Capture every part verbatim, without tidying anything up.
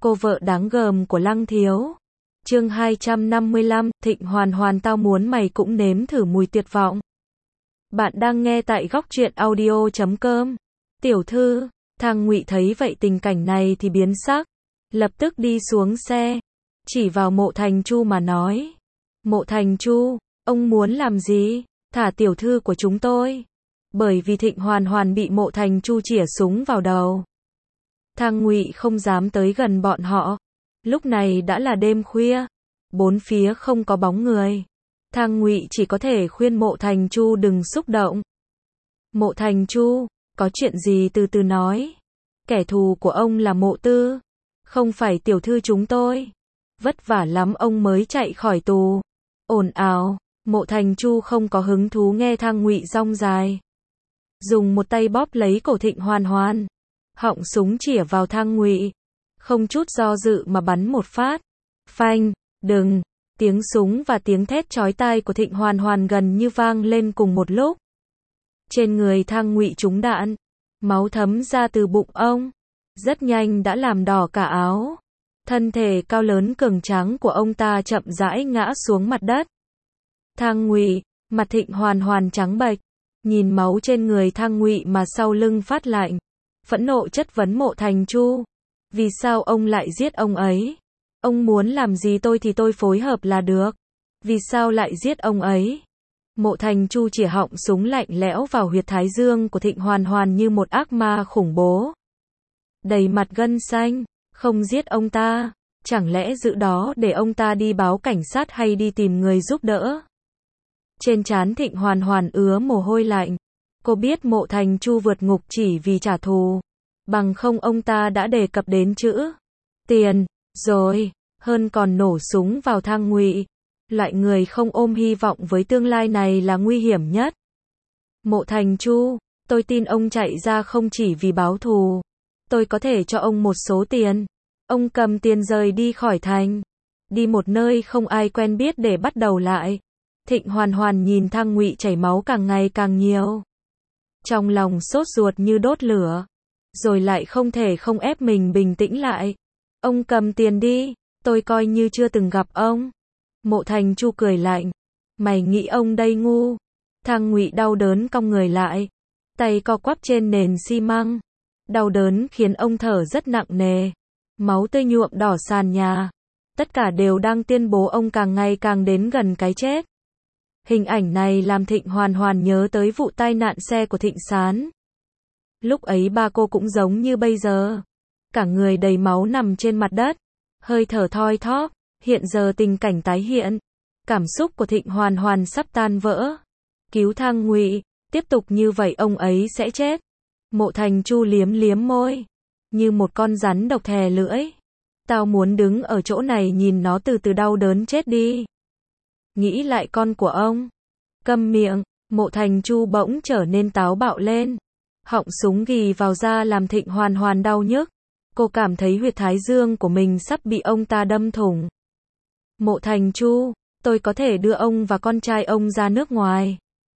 cô vợ đáng gờm của Lăng Thiếu. Chương hai trăm năm mươi lăm, Thịnh Hoàn Hoàn tao muốn mày cũng nếm thử mùi tuyệt vọng. Bạn đang nghe tại góc truyện audio chấm com. Tiểu thư, Thang Ngụy thấy vậy tình cảnh này thì biến sắc, lập tức đi xuống xe, chỉ vào Mộ Thành Chu mà nói. Mộ Thành Chu, ông muốn làm gì? Thả tiểu thư của chúng tôi. Bởi vì Thịnh Hoàn Hoàn bị Mộ Thành Chu chĩa súng vào đầu. Thang Ngụy không dám tới gần bọn họ. Lúc này đã là đêm khuya, bốn phía không có bóng người. Thang Ngụy chỉ có thể khuyên Mộ Thành Chu đừng xúc động. Mộ Thành Chu, có chuyện gì từ từ nói. Kẻ thù của ông là Mộ Tư, không phải tiểu thư chúng tôi. Vất vả lắm ông mới chạy khỏi tù. Ồn ào, Mộ Thành Chu không có hứng thú nghe Thang Ngụy rong dài. Dùng một tay bóp lấy cổ Thịnh Hoàn Hoàn, họng súng chĩa vào Thang Ngụy, không chút do dự mà bắn một phát. Phanh, đừng, tiếng súng và tiếng thét chói tai của Thịnh Hoàn Hoàn gần như vang lên cùng một lúc. Trên người Thang Ngụy trúng đạn, máu thấm ra từ bụng ông, rất nhanh đã làm đỏ cả áo. Thân thể cao lớn cường tráng của ông ta chậm rãi ngã xuống mặt đất. Thang Ngụy, mặt Thịnh Hoàn Hoàn trắng bệch, nhìn máu trên người Thang Ngụy mà sau lưng phát lạnh, phẫn nộ chất vấn Mộ Thành Chu. Vì sao ông lại giết ông ấy? Ông muốn làm gì tôi thì tôi phối hợp là được. Vì sao lại giết ông ấy? Mộ Thành Chu chĩa họng súng lạnh lẽo vào huyệt thái dương của Thịnh Hoàn Hoàn như một ác ma khủng bố. Đầy mặt gân xanh, không giết ông ta, chẳng lẽ giữ đó để ông ta đi báo cảnh sát hay đi tìm người giúp đỡ? Trên trán Thịnh Hoàn Hoàn ứa mồ hôi lạnh. Cô biết Mộ Thành Chu vượt ngục chỉ vì trả thù. Bằng không ông ta đã đề cập đến chữ tiền rồi, hơn còn nổ súng vào Thang Ngụy. Loại người không ôm hy vọng với tương lai này là nguy hiểm nhất. Mộ Thành Chu, tôi tin ông chạy ra không chỉ vì báo thù. Tôi có thể cho ông một số tiền. Ông cầm tiền rời đi khỏi thành, đi một nơi không ai quen biết để bắt đầu lại. Thịnh Hoàn Hoàn nhìn Thang Ngụy chảy máu càng ngày càng nhiều, trong lòng sốt ruột như đốt lửa, rồi lại không thể không ép mình bình tĩnh lại. Ông cầm tiền đi, tôi coi như chưa từng gặp ông. Mộ Thành Chu cười lạnh. Mày nghĩ ông đây ngu? Thang Ngụy đau đớn cong người lại, tay co quắp trên nền xi măng. Đau đớn khiến ông thở rất nặng nề. Máu tươi nhuộm đỏ sàn nhà. Tất cả đều đang tuyên bố ông càng ngày càng đến gần cái chết. Hình ảnh này làm Thịnh Hoàn Hoàn nhớ tới vụ tai nạn xe của Thịnh Sán. Lúc ấy ba cô cũng giống như bây giờ. Cả người đầy máu nằm trên mặt đất, hơi thở thoi thóp. Hiện giờ tình cảnh tái hiện. Cảm xúc của Thịnh Hoàn Hoàn sắp tan vỡ. Cứu Thang Ngụy, tiếp tục như vậy ông ấy sẽ chết. Mộ Thành Chu liếm liếm môi, như một con rắn độc thè lưỡi. Tao muốn đứng ở chỗ này nhìn nó từ từ đau đớn chết đi. Nghĩ lại con của ông. Câm miệng. Mộ Thành Chu bỗng trở nên táo bạo lên. Họng súng ghì vào da làm Thịnh Hoàn Hoàn đau nhức. Cô cảm thấy huyệt thái dương của mình sắp bị ông ta đâm thủng. Mộ Thành Chu, tôi có thể đưa ông và con trai ông ra nước ngoài.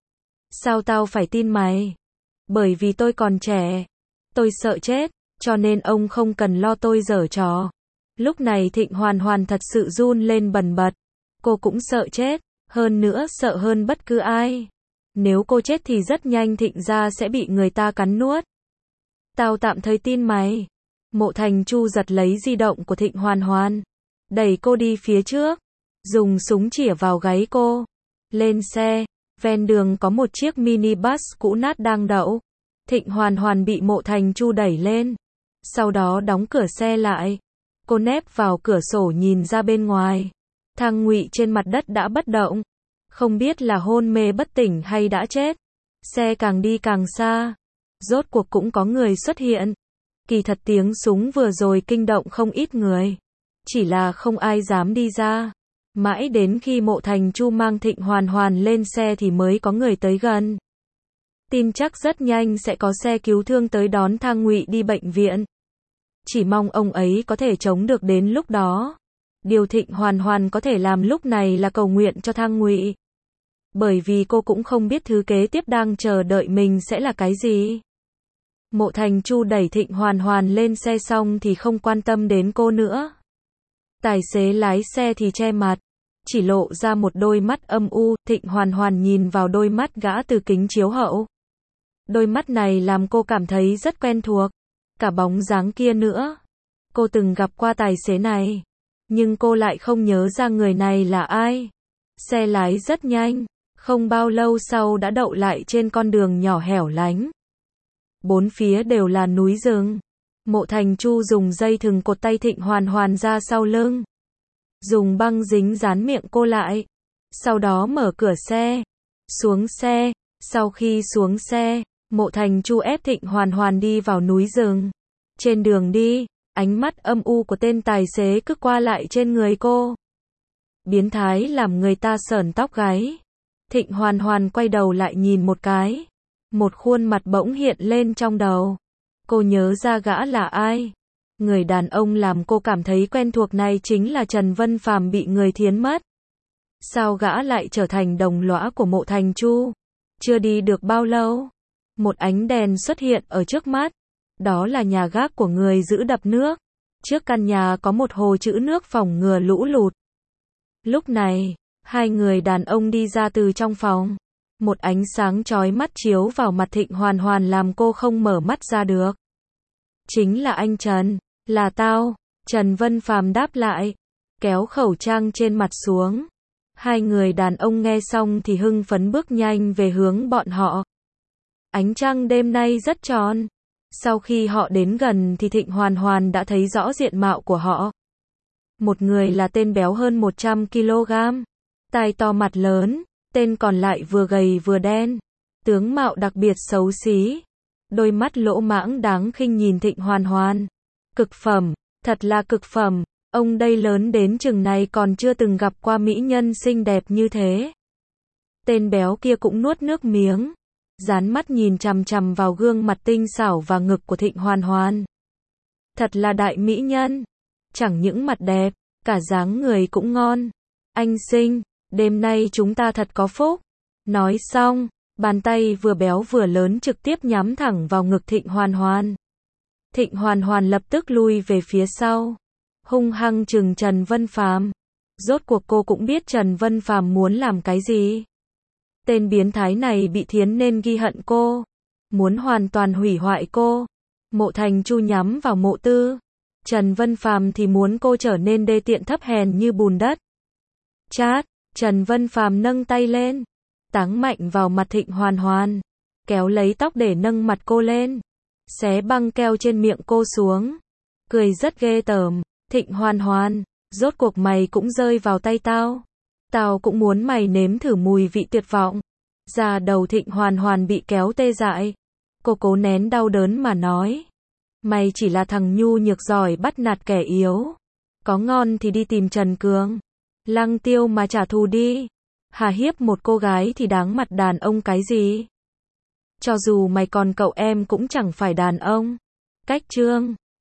Sao tao phải tin mày? Bởi vì tôi còn trẻ. Tôi sợ chết, cho nên ông không cần lo tôi giở trò. Lúc này Thịnh Hoàn Hoàn thật sự run lên bần bật. Cô cũng sợ chết, hơn nữa sợ hơn bất cứ ai. Nếu cô chết thì rất nhanh Thịnh gia sẽ bị người ta cắn nuốt. Tao tạm thời tin mày. Mộ Thành Chu giật lấy di động của Thịnh Hoàn Hoàn, đẩy cô đi phía trước, dùng súng chĩa vào gáy cô. Lên xe, ven đường có một chiếc minibus cũ nát đang đậu. Thịnh Hoàn Hoàn bị Mộ Thành Chu đẩy lên, sau đó đóng cửa xe lại. Cô nép vào cửa sổ nhìn ra bên ngoài. Thang Ngụy trên mặt đất đã bất động, không biết là hôn mê bất tỉnh hay đã chết. Xe càng đi càng xa, rốt cuộc cũng có người xuất hiện. Kỳ thật tiếng súng vừa rồi kinh động không ít người, chỉ là không ai dám đi ra. Mãi đến khi Mộ Thành Chu mang Thịnh Hoàn Hoàn lên xe thì mới có người tới gần. Tin chắc rất nhanh sẽ có xe cứu thương tới đón Thang Ngụy đi bệnh viện. Chỉ mong ông ấy có thể chống được đến lúc đó. Điều Thịnh Hoàn Hoàn có thể làm lúc này là cầu nguyện cho Thang Ngụy. Bởi vì cô cũng không biết thứ kế tiếp đang chờ đợi mình sẽ là cái gì. Mộ Thành Chu đẩy Thịnh Hoàn Hoàn lên xe xong thì không quan tâm đến cô nữa. Tài xế lái xe thì che mặt, chỉ lộ ra một đôi mắt âm u. Thịnh Hoàn Hoàn nhìn vào đôi mắt gã từ kính chiếu hậu. Đôi mắt này làm cô cảm thấy rất quen thuộc. Cả bóng dáng kia nữa. Cô từng gặp qua tài xế này, nhưng cô lại không nhớ ra người này là ai. Xe lái rất nhanh, không bao lâu sau đã đậu lại trên con đường nhỏ hẻo lánh. Bốn phía đều là núi rừng. Mộ Thành Chu dùng dây thừng cột tay Thịnh Hoàn Hoàn ra sau lưng, dùng băng dính dán miệng cô lại. Sau đó mở cửa xe, xuống xe. Sau khi xuống xe, Mộ Thành Chu ép Thịnh Hoàn Hoàn đi vào núi rừng. Trên đường đi, ánh mắt âm u của tên tài xế cứ qua lại trên người cô. Biến thái làm người ta sởn tóc gáy. Thịnh Hoàn Hoàn quay đầu lại nhìn một cái. Một khuôn mặt bỗng hiện lên trong đầu. Cô nhớ ra gã là ai. Người đàn ông làm cô cảm thấy quen thuộc này chính là Trần Vân Phàm bị người thiến mất. Sao gã lại trở thành đồng lõa của Mộ Thành Chu? Chưa đi được bao lâu, một ánh đèn xuất hiện ở trước mắt. Đó là nhà gác của người giữ đập nước. Trước căn nhà có một hồ trữ nước phòng ngừa lũ lụt. Lúc này, hai người đàn ông đi ra từ trong phòng. Một ánh sáng chói mắt chiếu vào mặt Thịnh Hoàn Hoàn làm cô không mở mắt ra được. Chính là anh Trần. Là tao. Trần Vân Phàm đáp lại, kéo khẩu trang trên mặt xuống. Hai người đàn ông nghe xong thì hưng phấn bước nhanh về hướng bọn họ. Ánh trăng đêm nay rất tròn. Sau khi họ đến gần thì Thịnh Hoàn Hoàn đã thấy rõ diện mạo của họ. Một người là tên béo hơn một trăm ki lô gam, tai to mặt lớn, tên còn lại vừa gầy vừa đen, tướng mạo đặc biệt xấu xí, đôi mắt lỗ mãng đáng khinh nhìn Thịnh Hoàn Hoàn. Cực phẩm, thật là cực phẩm, ông đây lớn đến chừng này còn chưa từng gặp qua mỹ nhân xinh đẹp như thế. Tên béo kia cũng nuốt nước miếng, dán mắt nhìn chằm chằm vào gương mặt tinh xảo và ngực của Thịnh Hoàn Hoàn. Thật là đại mỹ nhân, chẳng những mặt đẹp, cả dáng người cũng ngon. Anh xinh, đêm nay chúng ta thật có phúc. Nói xong, bàn tay vừa béo vừa lớn trực tiếp nhắm thẳng vào ngực Thịnh Hoàn Hoàn. Thịnh Hoàn Hoàn lập tức lui về phía sau, hung hăng trừng Trần Vân Phàm. Rốt cuộc cô cũng biết Trần Vân Phàm muốn làm cái gì. Tên biến thái này bị thiến nên ghi hận cô, muốn hoàn toàn hủy hoại cô. Mộ Thành Chu nhắm vào Mộ Tư. Trần Vân Phàm thì muốn cô trở nên đê tiện thấp hèn như bùn đất. Chát, Trần Vân Phàm nâng tay lên, táng mạnh vào mặt Thịnh Hoàn Hoàn, kéo lấy tóc để nâng mặt cô lên, xé băng keo trên miệng cô xuống, cười rất ghê tởm. Thịnh Hoàn Hoàn, rốt cuộc mày cũng rơi vào tay tao. Tao cũng muốn mày nếm thử mùi vị tuyệt vọng. Da đầu Thịnh Hoàn Hoàn bị kéo tê dại. Cô cố nén đau đớn mà nói. Mày chỉ là thằng nhu nhược giỏi bắt nạt kẻ yếu. Có ngon thì đi tìm Trần Cường, Lăng Tiêu mà trả thù đi. Hà hiếp một cô gái thì đáng mặt đàn ông cái gì? Cho dù mày còn cậu em cũng chẳng phải đàn ông. Cách chương